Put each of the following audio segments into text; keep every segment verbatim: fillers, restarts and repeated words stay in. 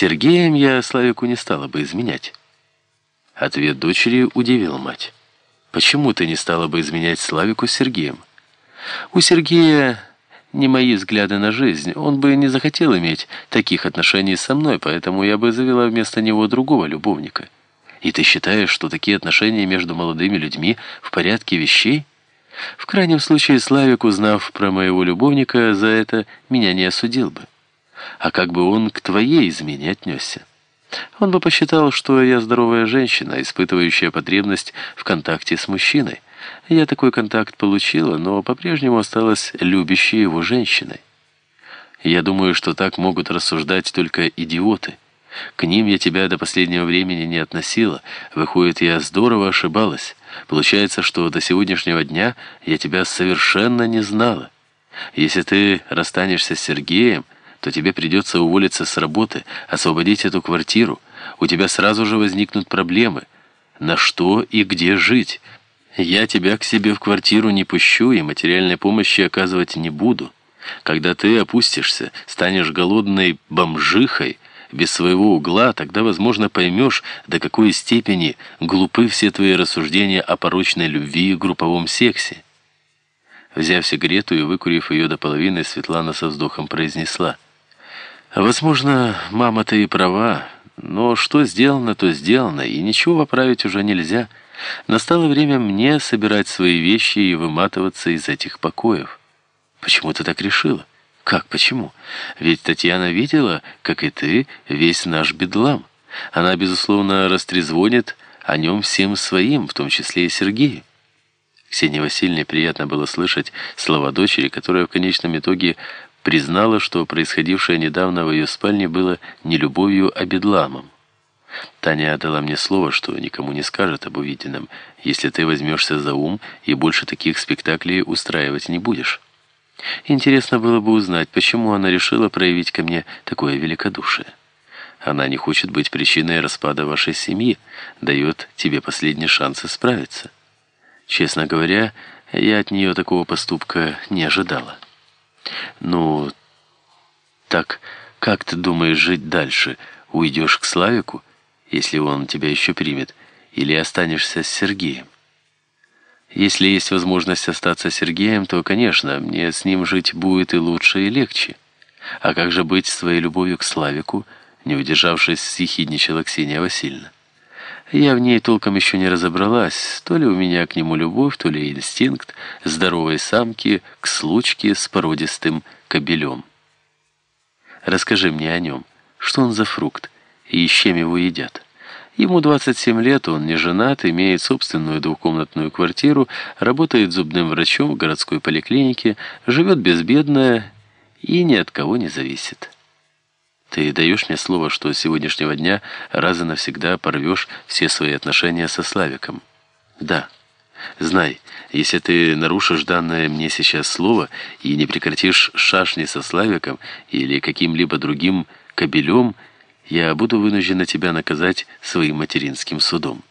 Сергеем я Славику не стала бы изменять». Ответ дочери удивил мать. «Почему ты не стала бы изменять Славику с Сергеем?» «У Сергея не мои взгляды на жизнь. Он бы не захотел иметь таких отношений со мной, поэтому я бы завела вместо него другого любовника. И ты считаешь, что такие отношения между молодыми людьми в порядке вещей? В крайнем случае, Славик, узнав про моего любовника, за это меня не осудил бы. А как бы он к твоей измене отнесся? Он бы посчитал, что я здоровая женщина, испытывающая потребность в контакте с мужчиной. Я такой контакт получила, но по-прежнему осталась любящей его женщиной. Я думаю, что так могут рассуждать только идиоты. К ним я тебя до последнего времени не относила. Выходит, я здорово ошибалась. Получается, что до сегодняшнего дня я тебя совершенно не знала. Если ты расстанешься с Сергеем, то тебе придется уволиться с работы, освободить эту квартиру. У тебя сразу же возникнут проблемы. На что и где жить? Я тебя к себе в квартиру не пущу и материальной помощи оказывать не буду. Когда ты опустишься, станешь голодной бомжихой, без своего угла, тогда, возможно, поймешь, до какой степени глупы все твои рассуждения о порочной любви и групповом сексе». Взяв сигарету и выкурив ее до половины, Светлана со вздохом произнесла: «Возможно, мама-то и права, но что сделано, то сделано, и ничего поправить уже нельзя. Настало время мне собирать свои вещи и выматываться из этих покоев». «Почему ты так решила?» «Как, почему? Ведь Татьяна видела, как и ты, весь наш бедлам. Она, безусловно, растрезвонит о нем всем своим, в том числе и Сергею». Ксении Васильевне приятно было слышать слова дочери, которая в конечном итоге признала, что происходившее недавно в ее спальне было не любовью, а бедламом. «Таня дала мне слово, что никому не скажет об увиденном, если ты возьмешься за ум и больше таких спектаклей устраивать не будешь. Интересно было бы узнать, почему она решила проявить ко мне такое великодушие. Она не хочет быть причиной распада вашей семьи, дает тебе последний шанс исправиться. Честно говоря, я от нее такого поступка не ожидала». «Ну, так как ты думаешь жить дальше? Уйдешь к Славику, если он тебя еще примет, или останешься с Сергеем?» «Если есть возможность остаться с Сергеем, то, конечно, мне с ним жить будет и лучше, и легче. А как же быть с твоей любовью к Славику?» Не удержавшись, съехидничала Ксения Васильевна. «Я в ней толком еще не разобралась. То ли у меня к нему любовь, то ли инстинкт здоровой самки к случке с породистым кобелем. Расскажи мне о нем. Что он за фрукт и с чем его едят?» Ему двадцать семь лет, он не женат, имеет собственную двухкомнатную квартиру, работает зубным врачом в городской поликлинике, живет безбедно и ни от кого не зависит. Ты даешь мне слово, что с сегодняшнего дня раз и навсегда порвешь все свои отношения со Славиком? Да. Знай, если ты нарушишь данное мне сейчас слово и не прекратишь шашни со Славиком или каким-либо другим кобелем, я буду вынуждена тебя наказать своим материнским судом.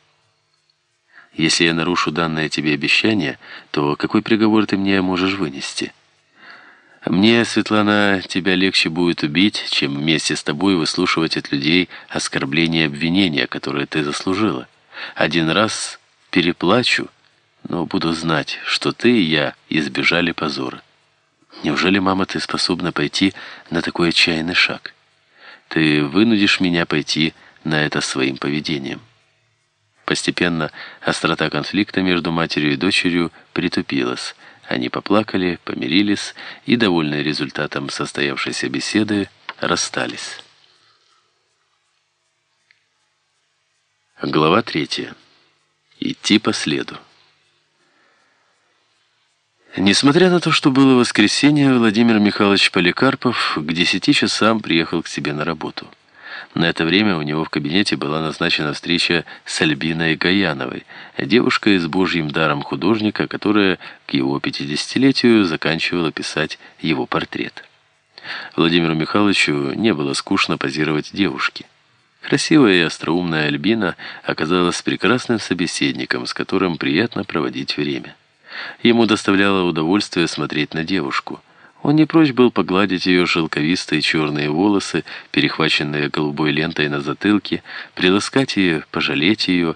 Если я нарушу данное тебе обещание, то какой приговор ты мне можешь вынести? Мне, Светлана, тебя легче будет убить, чем вместе с тобой выслушивать от людей оскорбления и обвинения, которые ты заслужила. Один раз переплачу, но буду знать, что ты и я избежали позора. Неужели, мама, ты способна пойти на такой отчаянный шаг? Ты вынудишь меня пойти на это своим поведением». Постепенно острота конфликта между матерью и дочерью притупилась. Они поплакали, помирились и, довольные результатом состоявшейся беседы, расстались. Глава третья. Идти по следу. Несмотря на то, что было воскресенье, Владимир Михайлович Поликарпов к десяти часам приехал к себе на работу. На это время у него в кабинете была назначена встреча с Альбиной Гаяновой, девушкой с божьим даром художника, которая к его пятидесятилетию заканчивала писать его портрет. Владимиру Михайловичу не было скучно позировать девушке. Красивая и остроумная Альбина оказалась прекрасным собеседником, с которым приятно проводить время. Ему доставляло удовольствие смотреть на девушку. Он не прочь был погладить ее шелковистые черные волосы, перехваченные голубой лентой на затылке, приласкать ее, пожалеть ее,